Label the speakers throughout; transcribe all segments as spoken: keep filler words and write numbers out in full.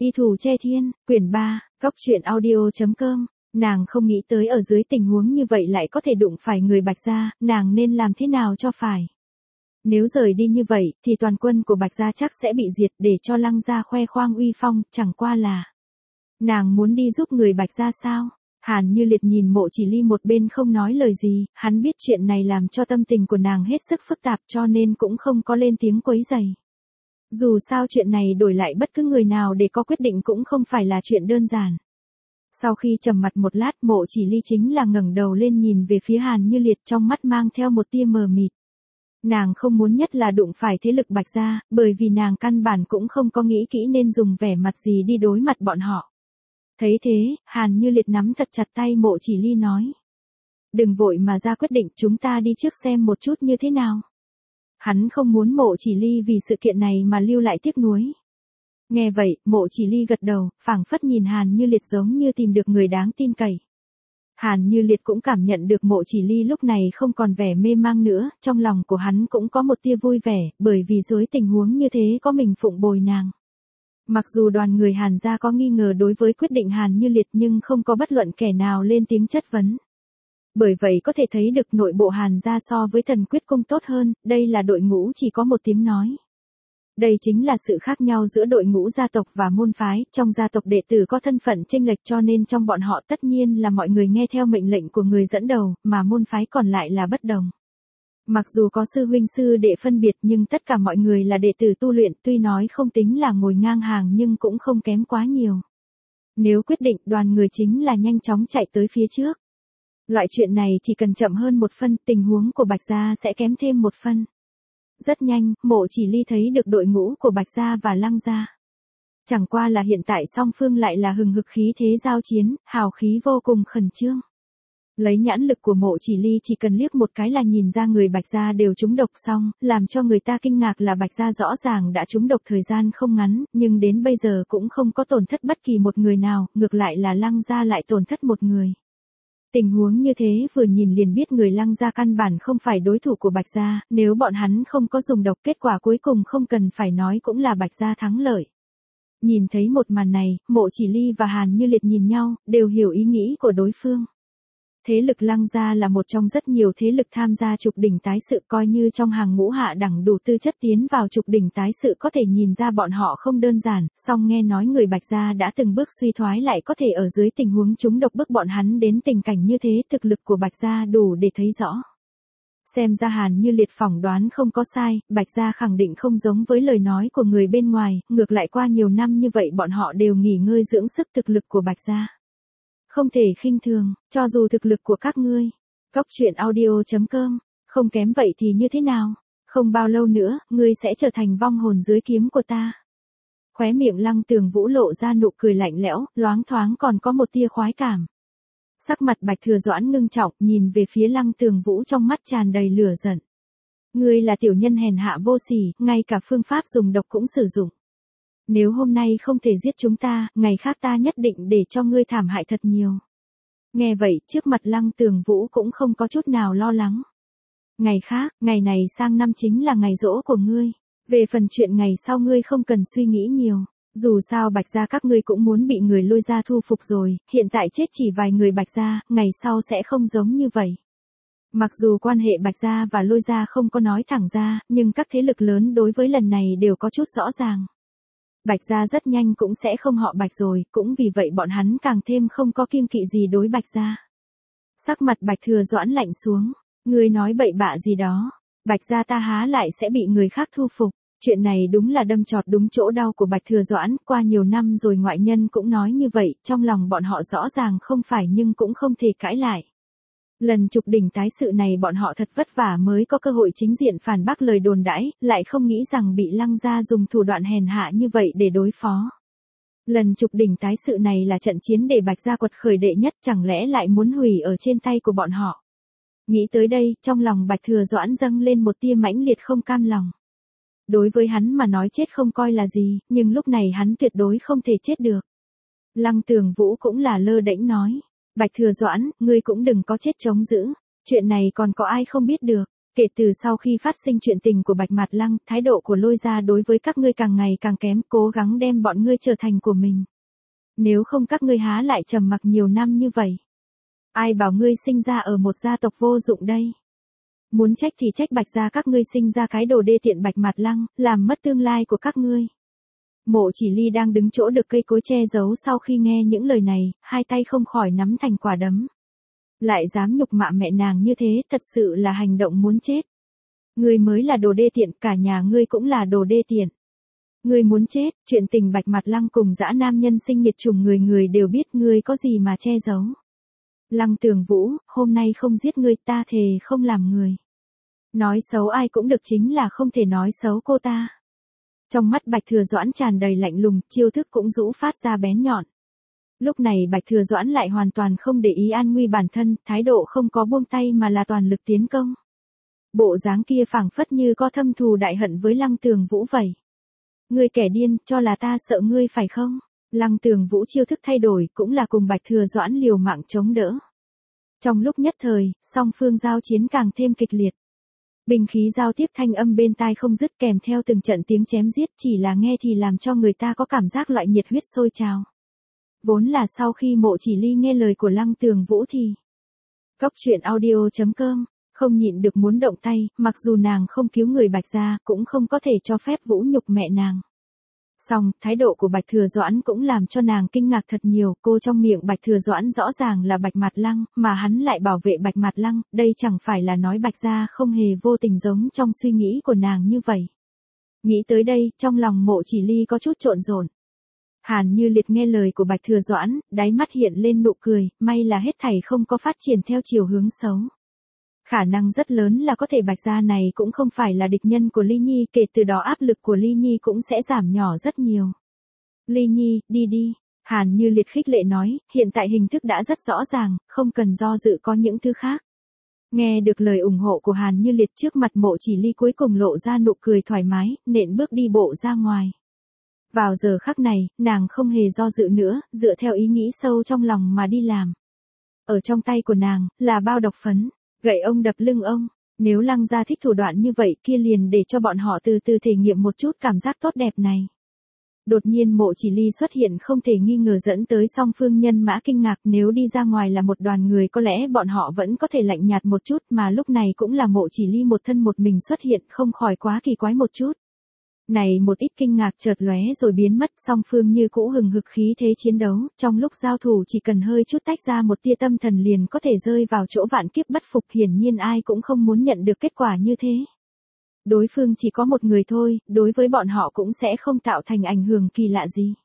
Speaker 1: Y Thủ Che Thiên, quyển ba, Cóc Truyện Audio chấm com. Nàng không nghĩ tới ở dưới tình huống như vậy lại có thể đụng phải người Bạch Gia, nàng nên làm thế nào cho phải. Nếu rời đi như vậy, thì toàn quân của Bạch Gia chắc sẽ bị diệt để cho Lăng Gia khoe khoang uy phong, chẳng qua là. Nàng muốn đi giúp người Bạch Gia sao? Hàn Như Liệt nhìn Mộ Chỉ Ly một bên không nói lời gì, hắn biết chuyện này làm cho tâm tình của nàng hết sức phức tạp cho nên cũng không có lên tiếng quấy rầy. Dù sao chuyện này đổi lại bất cứ người nào để có quyết định cũng không phải là chuyện đơn giản. Sau khi trầm mặt một lát, Mộ Chỉ Ly chính là ngẩng đầu lên nhìn về phía Hàn Như Liệt, trong mắt mang theo một tia mờ mịt. Nàng không muốn nhất là đụng phải thế lực Bạch Gia, bởi vì nàng căn bản cũng không có nghĩ kỹ nên dùng vẻ mặt gì đi đối mặt bọn họ. Thấy thế, Hàn Như Liệt nắm thật chặt tay Mộ Chỉ Ly nói. Đừng vội mà ra quyết định, chúng ta đi trước xem một chút như thế nào. Hắn không muốn Mộ Chỉ Ly vì sự kiện này mà lưu lại tiếc nuối. Nghe vậy, Mộ Chỉ Ly gật đầu, phảng phất nhìn Hàn Như Liệt giống như tìm được người đáng tin cậy. Hàn Như Liệt cũng cảm nhận được Mộ Chỉ Ly lúc này không còn vẻ mê mang nữa, trong lòng của hắn cũng có một tia vui vẻ, bởi vì dưới tình huống như thế có mình phụng bồi nàng. Mặc dù đoàn người Hàn gia có nghi ngờ đối với quyết định Hàn Như Liệt nhưng không có bất luận kẻ nào lên tiếng chất vấn. Bởi vậy có thể thấy được nội bộ Hàn gia so với Thần Quyết Cung tốt hơn, đây là đội ngũ chỉ có một tiếng nói. Đây chính là sự khác nhau giữa đội ngũ gia tộc và môn phái, trong gia tộc đệ tử có thân phận chênh lệch cho nên trong bọn họ tất nhiên là mọi người nghe theo mệnh lệnh của người dẫn đầu, mà môn phái còn lại là bất đồng. Mặc dù có sư huynh sư đệ phân biệt nhưng tất cả mọi người là đệ tử tu luyện, tuy nói không tính là ngồi ngang hàng nhưng cũng không kém quá nhiều. Nếu quyết định, đoàn người chính là nhanh chóng chạy tới phía trước. Loại chuyện này chỉ cần chậm hơn một phân, tình huống của Bạch Gia sẽ kém thêm một phân. Rất nhanh, Mộ Chỉ Ly thấy được đội ngũ của Bạch Gia và Lăng Gia. Chẳng qua là hiện tại song phương lại là hừng hực khí thế giao chiến, hào khí vô cùng khẩn trương. Lấy nhãn lực của Mộ Chỉ Ly chỉ cần liếc một cái là nhìn ra người Bạch Gia đều trúng độc xong, làm cho người ta kinh ngạc là Bạch Gia rõ ràng đã trúng độc thời gian không ngắn, nhưng đến bây giờ cũng không có tổn thất bất kỳ một người nào, ngược lại là Lăng Gia lại tổn thất một người. Tình huống như thế vừa nhìn liền biết người Lăng Gia căn bản không phải đối thủ của Bạch Gia, nếu bọn hắn không có dùng độc kết quả cuối cùng không cần phải nói cũng là Bạch Gia thắng lợi. Nhìn thấy một màn này, Mộ Chỉ Ly và Hàn Như Liệt nhìn nhau, đều hiểu ý nghĩ của đối phương. Thế lực Lăng Gia là một trong rất nhiều thế lực tham gia trục đỉnh tái sự, coi như trong hàng ngũ hạ đẳng đủ tư chất tiến vào trục đỉnh tái sự có thể nhìn ra bọn họ không đơn giản, song nghe nói người Bạch Gia đã từng bước suy thoái lại có thể ở dưới tình huống trúng độc bức bọn hắn đến tình cảnh như thế, thực lực của Bạch Gia đủ để thấy rõ. Xem ra Hàn Như Liệt phỏng đoán không có sai, Bạch Gia khẳng định không giống với lời nói của người bên ngoài, ngược lại qua nhiều năm như vậy bọn họ đều nghỉ ngơi dưỡng sức, thực lực của Bạch Gia không thể khinh thường, cho dù thực lực của các ngươi. Cóc Truyện Audio chấm com, không kém vậy thì như thế nào? Không bao lâu nữa, ngươi sẽ trở thành vong hồn dưới kiếm của ta. Khóe miệng Lăng Tường Vũ lộ ra nụ cười lạnh lẽo, loáng thoáng còn có một tia khoái cảm. Sắc mặt Bạch Thừa Doãn ngưng trọng, nhìn về phía Lăng Tường Vũ trong mắt tràn đầy lửa giận. Ngươi là tiểu nhân hèn hạ vô sỉ, ngay cả phương pháp dùng độc cũng sử dụng. Nếu hôm nay không thể giết chúng ta, ngày khác ta nhất định để cho ngươi thảm hại thật nhiều. Nghe vậy, trước mặt Lăng Tường Vũ cũng không có chút nào lo lắng. Ngày khác, ngày này sang năm chính là ngày giỗ của ngươi. Về phần chuyện ngày sau ngươi không cần suy nghĩ nhiều. Dù sao Bạch Gia các ngươi cũng muốn bị người Lôi gia thu phục rồi, hiện tại chết chỉ vài người Bạch Gia, ngày sau sẽ không giống như vậy. Mặc dù quan hệ Bạch Gia và Lôi gia không có nói thẳng ra, nhưng các thế lực lớn đối với lần này đều có chút rõ ràng. Bạch Gia rất nhanh cũng sẽ không họ Bạch rồi, cũng vì vậy bọn hắn càng thêm không có kiêng kỵ gì đối Bạch Gia. Sắc mặt Bạch Thừa Doãn lạnh xuống, ngươi nói bậy bạ gì đó, Bạch Gia ta há lại sẽ bị người khác thu phục. Chuyện này đúng là đâm chọt đúng chỗ đau của Bạch Thừa Doãn, qua nhiều năm rồi ngoại nhân cũng nói như vậy, trong lòng bọn họ rõ ràng không phải nhưng cũng không thể cãi lại. Lần trục đỉnh tái sự này bọn họ thật vất vả mới có cơ hội chính diện phản bác lời đồn đãi, lại không nghĩ rằng bị Lăng Gia dùng thủ đoạn hèn hạ như vậy để đối phó. Lần trục đỉnh tái sự này là trận chiến để Bạch Gia quật khởi đệ nhất, chẳng lẽ lại muốn hủy ở trên tay của bọn họ. Nghĩ tới đây, trong lòng Bạch Thừa Doãn dâng lên một tia mãnh liệt không cam lòng. Đối với hắn mà nói chết không coi là gì, nhưng lúc này hắn tuyệt đối không thể chết được. Lăng Tường Vũ cũng là lơ đễnh nói. Bạch Thừa Doãn, ngươi cũng đừng có chết chống giữ. Chuyện này còn có ai không biết được. Kể từ sau khi phát sinh chuyện tình của Bạch Mạt Lăng, thái độ của Lôi gia đối với các ngươi càng ngày càng kém, cố gắng đem bọn ngươi trở thành của mình. Nếu không các ngươi há lại trầm mặc nhiều năm như vậy. Ai bảo ngươi sinh ra ở một gia tộc vô dụng đây? Muốn trách thì trách Bạch gia các ngươi sinh ra cái đồ đê tiện Bạch Mạt Lăng, làm mất tương lai của các ngươi. Mộ Chỉ Ly đang đứng chỗ được cây cối che giấu, sau khi nghe những lời này, hai tay không khỏi nắm thành quả đấm. Lại dám nhục mạ mẹ nàng như thế, thật sự là hành động muốn chết. Ngươi mới là đồ đê tiện, cả nhà ngươi cũng là đồ đê tiện. Ngươi muốn chết, chuyện tình Bạch Mạt Lăng cùng dã nam nhân sinh nhiệt trùng người người đều biết, ngươi có gì mà che giấu. Lăng Tường Vũ, hôm nay không giết ngươi, ta thề không làm người. Nói xấu ai cũng được, chính là không thể nói xấu cô ta. Trong mắt Bạch Thừa Doãn tràn đầy lạnh lùng, chiêu thức cũng rũ phát ra bén nhọn. Lúc này Bạch Thừa Doãn lại hoàn toàn không để ý an nguy bản thân, thái độ không có buông tay mà là toàn lực tiến công. Bộ dáng kia phảng phất như có thâm thù đại hận với Lăng Tường Vũ vậy. Ngươi kẻ điên, cho là ta sợ ngươi phải không? Lăng Tường Vũ chiêu thức thay đổi, cũng là cùng Bạch Thừa Doãn liều mạng chống đỡ. Trong lúc nhất thời, song phương giao chiến càng thêm kịch liệt. Binh khí giao tiếp thanh âm bên tai không dứt, kèm theo từng trận tiếng chém giết, chỉ là nghe thì làm cho người ta có cảm giác loại nhiệt huyết sôi trào. Vốn là sau khi Mộ Chỉ Ly nghe lời của Lăng Tường Vũ thì Cốc truyện audio chấm com không nhịn được muốn động tay, mặc dù nàng không cứu người Bạch gia, cũng không có thể cho phép vũ nhục mẹ nàng. Song, thái độ của Bạch Thừa Doãn cũng làm cho nàng kinh ngạc thật nhiều, cô trong miệng Bạch Thừa Doãn rõ ràng là Bạch Mạt Lăng, mà hắn lại bảo vệ Bạch Mạt Lăng, đây chẳng phải là nói Bạch gia không hề vô tình giống trong suy nghĩ của nàng như vậy. Nghĩ tới đây, trong lòng Mộ Chỉ Ly có chút trộn rộn. Hàn Như Liệt nghe lời của Bạch Thừa Doãn, đáy mắt hiện lên nụ cười, may là hết thảy không có phát triển theo chiều hướng xấu. Khả năng rất lớn là có thể Bạch gia này cũng không phải là địch nhân của Ly Nhi, kể từ đó áp lực của Ly Nhi cũng sẽ giảm nhỏ rất nhiều. Ly Nhi, đi đi. Hàn Như Liệt khích lệ nói, hiện tại hình thức đã rất rõ ràng, không cần do dự có những thứ khác. Nghe được lời ủng hộ của Hàn Như Liệt, trước mặt Mộ Chỉ Ly cuối cùng lộ ra nụ cười thoải mái, nện bước đi bộ ra ngoài. Vào giờ khắc này, nàng không hề do dự nữa, dựa theo ý nghĩ sâu trong lòng mà đi làm. Ở trong tay của nàng, là bao độc phấn, gậy ông đập lưng ông. Nếu Lăng gia thích thủ đoạn như vậy kia liền để cho bọn họ từ từ thể nghiệm một chút cảm giác tốt đẹp này. Đột nhiên Mộ Chỉ Ly xuất hiện không thể nghi ngờ dẫn tới song phương nhân mã kinh ngạc, nếu đi ra ngoài là một đoàn người có lẽ bọn họ vẫn có thể lạnh nhạt một chút, mà lúc này cũng là Mộ Chỉ Ly một thân một mình xuất hiện, không khỏi quá kỳ quái một chút. Này một ít kinh ngạc chợt lóe rồi biến mất, song phương như cũ hừng hực khí thế chiến đấu, trong lúc giao thủ chỉ cần hơi chút tách ra một tia tâm thần liền có thể rơi vào chỗ vạn kiếp bất phục, hiển nhiên ai cũng không muốn nhận được kết quả như thế. Đối phương chỉ có một người thôi, đối với bọn họ cũng sẽ không tạo thành ảnh hưởng kỳ lạ gì.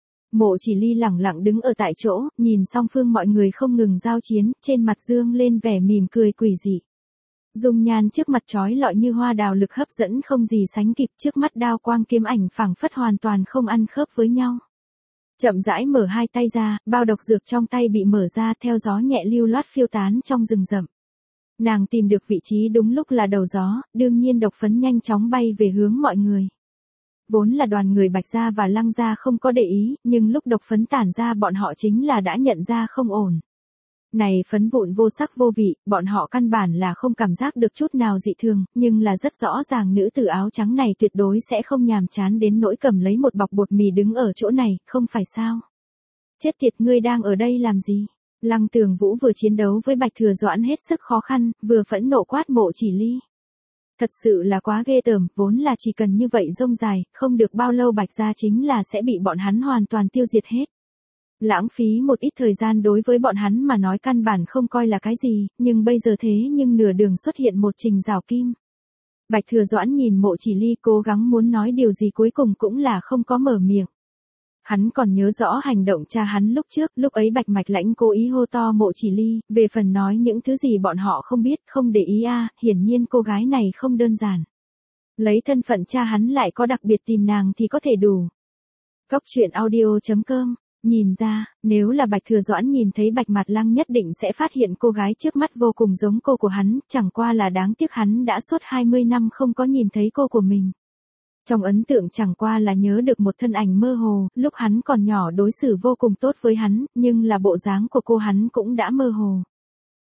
Speaker 1: Mộ Chỉ Ly lẳng lặng đứng ở tại chỗ, nhìn song phương mọi người không ngừng giao chiến, trên mặt dương lên vẻ mỉm cười quỷ dị. Dung nhan trước mặt chói lọi như hoa đào, lực hấp dẫn không gì sánh kịp, trước mắt đao quang kiếm ảnh phảng phất hoàn toàn không ăn khớp với nhau. Chậm rãi mở hai tay ra, bao độc dược trong tay bị mở ra, theo gió nhẹ lưu loát phiêu tán trong rừng rậm. Nàng tìm được vị trí đúng lúc là đầu gió, đương nhiên độc phấn nhanh chóng bay về hướng mọi người. Vốn là đoàn người Bạch gia và Lăng gia không có để ý, nhưng lúc độc phấn tản ra bọn họ chính là đã nhận ra không ổn. Này phấn vụn vô sắc vô vị, bọn họ căn bản là không cảm giác được chút nào dị thường, nhưng là rất rõ ràng nữ tử áo trắng này tuyệt đối sẽ không nhàm chán đến nỗi cầm lấy một bọc bột mì đứng ở chỗ này, không phải sao? Chết tiệt, ngươi đang ở đây làm gì? Lăng Tường Vũ vừa chiến đấu với Bạch Thừa Doãn hết sức khó khăn, vừa phẫn nộ quát Mộ Chỉ Ly. Thật sự là quá ghê tởm, vốn là chỉ cần như vậy rông dài, không được bao lâu Bạch gia chính là sẽ bị bọn hắn hoàn toàn tiêu diệt hết. Lãng phí một ít thời gian đối với bọn hắn mà nói căn bản không coi là cái gì, nhưng bây giờ thế nhưng nửa đường xuất hiện một Trình Giảo Kim. Bạch Thừa Doãn nhìn Mộ Chỉ Ly cố gắng muốn nói điều gì cuối cùng cũng là không có mở miệng. Hắn còn nhớ rõ hành động cha hắn lúc trước, lúc ấy Bạch Mạch Lãnh cố ý hô to Mộ Chỉ Ly, về phần nói những thứ gì bọn họ không biết, không để ý a, à, hiển nhiên cô gái này không đơn giản. Lấy thân phận cha hắn lại có đặc biệt tìm nàng thì có thể đủ. Cốc truyện audio chấm com Nhìn ra, nếu là Bạch Thừa Doãn nhìn thấy Bạch Mạt Lăng nhất định sẽ phát hiện cô gái trước mắt vô cùng giống cô của hắn, chẳng qua là đáng tiếc hắn đã suốt hai mươi năm không có nhìn thấy cô của mình. Trong ấn tượng chẳng qua là nhớ được một thân ảnh mơ hồ, lúc hắn còn nhỏ đối xử vô cùng tốt với hắn, nhưng là bộ dáng của cô hắn cũng đã mơ hồ.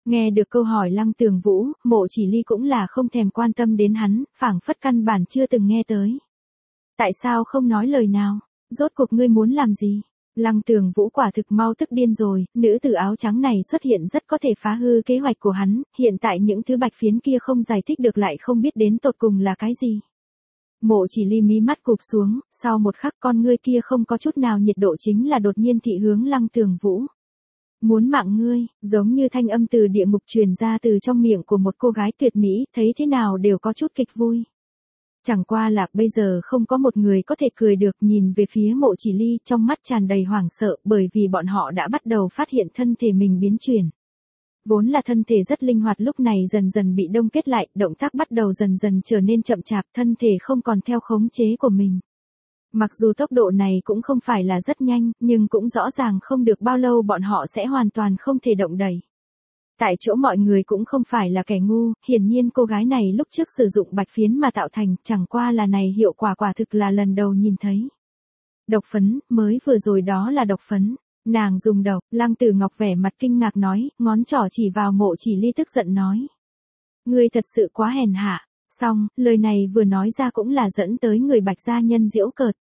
Speaker 1: Nghe được câu hỏi Lăng Tường Vũ, Mộ Chỉ Ly cũng là không thèm quan tâm đến hắn, phảng phất căn bản chưa từng nghe tới. Tại sao không nói lời nào? Rốt cuộc ngươi muốn làm gì? Lăng Tường Vũ quả thực mau tức điên rồi, nữ tử áo trắng này xuất hiện rất có thể phá hư kế hoạch của hắn, hiện tại những thứ bạch phiến kia không giải thích được lại không biết đến tột cùng là cái gì. Mộ Chỉ Ly mí mắt cụp xuống, sau một khắc con ngươi kia không có chút nào nhiệt độ chính là đột nhiên thị hướng Lăng Tường Vũ. Muốn mạng ngươi, giống như thanh âm từ địa ngục truyền ra từ trong miệng của một cô gái tuyệt mỹ, thấy thế nào đều có chút kịch vui. Chẳng qua là bây giờ không có một người có thể cười được, nhìn về phía Mộ Chỉ Ly trong mắt tràn đầy hoảng sợ bởi vì bọn họ đã bắt đầu phát hiện thân thể mình biến chuyển. Vốn là thân thể rất linh hoạt lúc này dần dần bị đông kết lại, động tác bắt đầu dần dần trở nên chậm chạp, thân thể không còn theo khống chế của mình. Mặc dù tốc độ này cũng không phải là rất nhanh, nhưng cũng rõ ràng không được bao lâu bọn họ sẽ hoàn toàn không thể động đậy. Tại chỗ mọi người cũng không phải là kẻ ngu, hiển nhiên cô gái này lúc trước sử dụng bạch phiến mà tạo thành, chẳng qua là này hiệu quả quả thực là lần đầu nhìn thấy. Độc phấn, mới vừa rồi đó là độc phấn. Nàng dùng độc, Lăng Tử Ngọc vẻ mặt kinh ngạc nói, ngón trỏ chỉ vào Mộ Chỉ Ly tức giận nói. Ngươi thật sự quá hèn hạ. Xong, lời này vừa nói ra cũng là dẫn tới người Bạch gia nhân giễu cợt.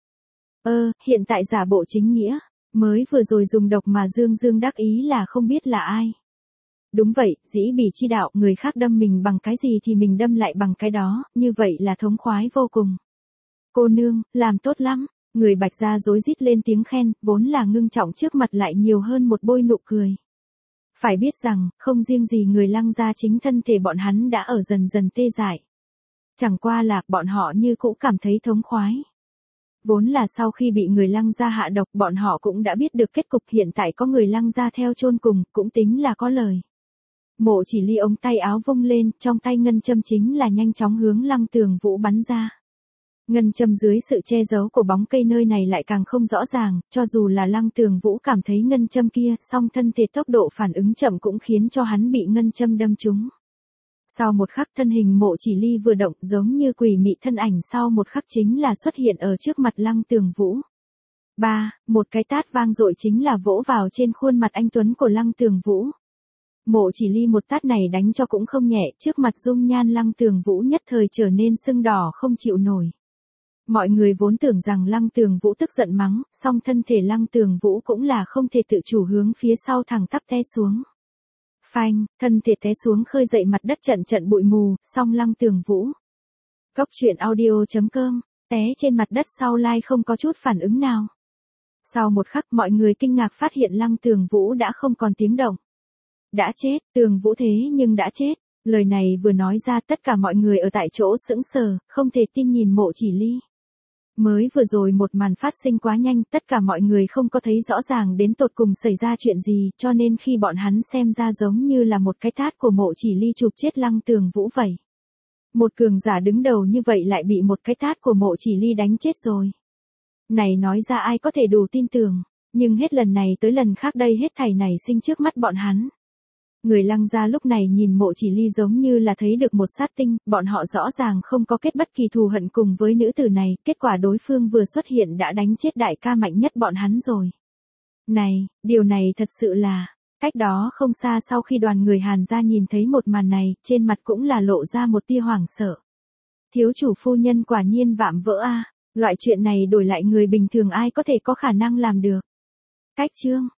Speaker 1: Ơ, hiện tại giả bộ chính nghĩa, mới vừa rồi dùng độc mà dương dương đắc ý là không biết là ai. Đúng vậy, dĩ bỉ chi đạo, người khác đâm mình bằng cái gì thì mình đâm lại bằng cái đó, như vậy là thống khoái vô cùng. Cô nương, làm tốt lắm. Người Bạch gia rối rít lên tiếng khen, vốn là ngưng trọng trước mặt lại nhiều hơn một bôi nụ cười. Phải biết rằng, không riêng gì người Lăng gia, chính thân thể bọn hắn đã ở dần dần tê dại. Chẳng qua là, bọn họ như cũ cảm thấy thống khoái. Vốn là sau khi bị người Lăng gia hạ độc, bọn họ cũng đã biết được kết cục, hiện tại có người Lăng gia theo chôn cùng, cũng tính là có lời. Mộ Chỉ Ly ống tay áo vung lên, trong tay ngân châm chính là nhanh chóng hướng Lăng Tường Vũ bắn ra. Ngân châm dưới sự che giấu của bóng cây nơi này lại càng không rõ ràng, cho dù là Lăng Tường Vũ cảm thấy ngân châm kia, song thân thể tốc độ phản ứng chậm cũng khiến cho hắn bị ngân châm đâm trúng. Sau một khắc thân hình Mộ Chỉ Ly vừa động, giống như quỷ mị thân ảnh sau một khắc chính là xuất hiện ở trước mặt Lăng Tường Vũ. Ba, một cái tát vang dội chính là vỗ vào trên khuôn mặt anh tuấn của Lăng Tường Vũ. Mộ Chỉ Ly một tát này đánh cho cũng không nhẹ, trước mặt dung nhan Lăng Tường Vũ nhất thời trở nên sưng đỏ không chịu nổi. Mọi người vốn tưởng rằng Lăng Tường Vũ tức giận mắng, song thân thể Lăng Tường Vũ cũng là không thể tự chủ hướng phía sau thẳng tắp té xuống. Phanh, thân thể té xuống khơi dậy mặt đất trận trận bụi mù, song Lăng Tường Vũ. Cốc truyện audio chấm com, té trên mặt đất sau lai không có chút phản ứng nào. Sau một khắc mọi người kinh ngạc phát hiện Lăng Tường Vũ đã không còn tiếng động. Đã chết, Tường Vũ thế nhưng đã chết. Lời này vừa nói ra tất cả mọi người ở tại chỗ sững sờ, không thể tin nhìn Mộ Chỉ Ly. Mới vừa rồi một màn phát sinh quá nhanh, tất cả mọi người không có thấy rõ ràng đến tột cùng xảy ra chuyện gì, cho nên khi bọn hắn xem ra giống như là một cái tát của Mộ Chỉ Ly chụp chết Lăng Tường Vũ vậy. Một cường giả đứng đầu như vậy lại bị một cái tát của Mộ Chỉ Ly đánh chết rồi. Này nói ra ai có thể đủ tin tưởng, nhưng hết lần này tới lần khác đây hết thảy này sinh trước mắt bọn hắn. Người Lăng gia lúc này nhìn Mộ Chỉ Ly giống như là thấy được một sát tinh, bọn họ rõ ràng không có kết bất kỳ thù hận cùng với nữ tử này, kết quả đối phương vừa xuất hiện đã đánh chết đại ca mạnh nhất bọn hắn rồi. Này, điều này thật sự là, cách đó không xa sau khi đoàn người Hàn gia nhìn thấy một màn này, trên mặt cũng là lộ ra một tia hoảng sợ. Thiếu chủ phu nhân quả nhiên vạm vỡ a, loại chuyện này đổi lại người bình thường ai có thể có khả năng làm được. Cách chương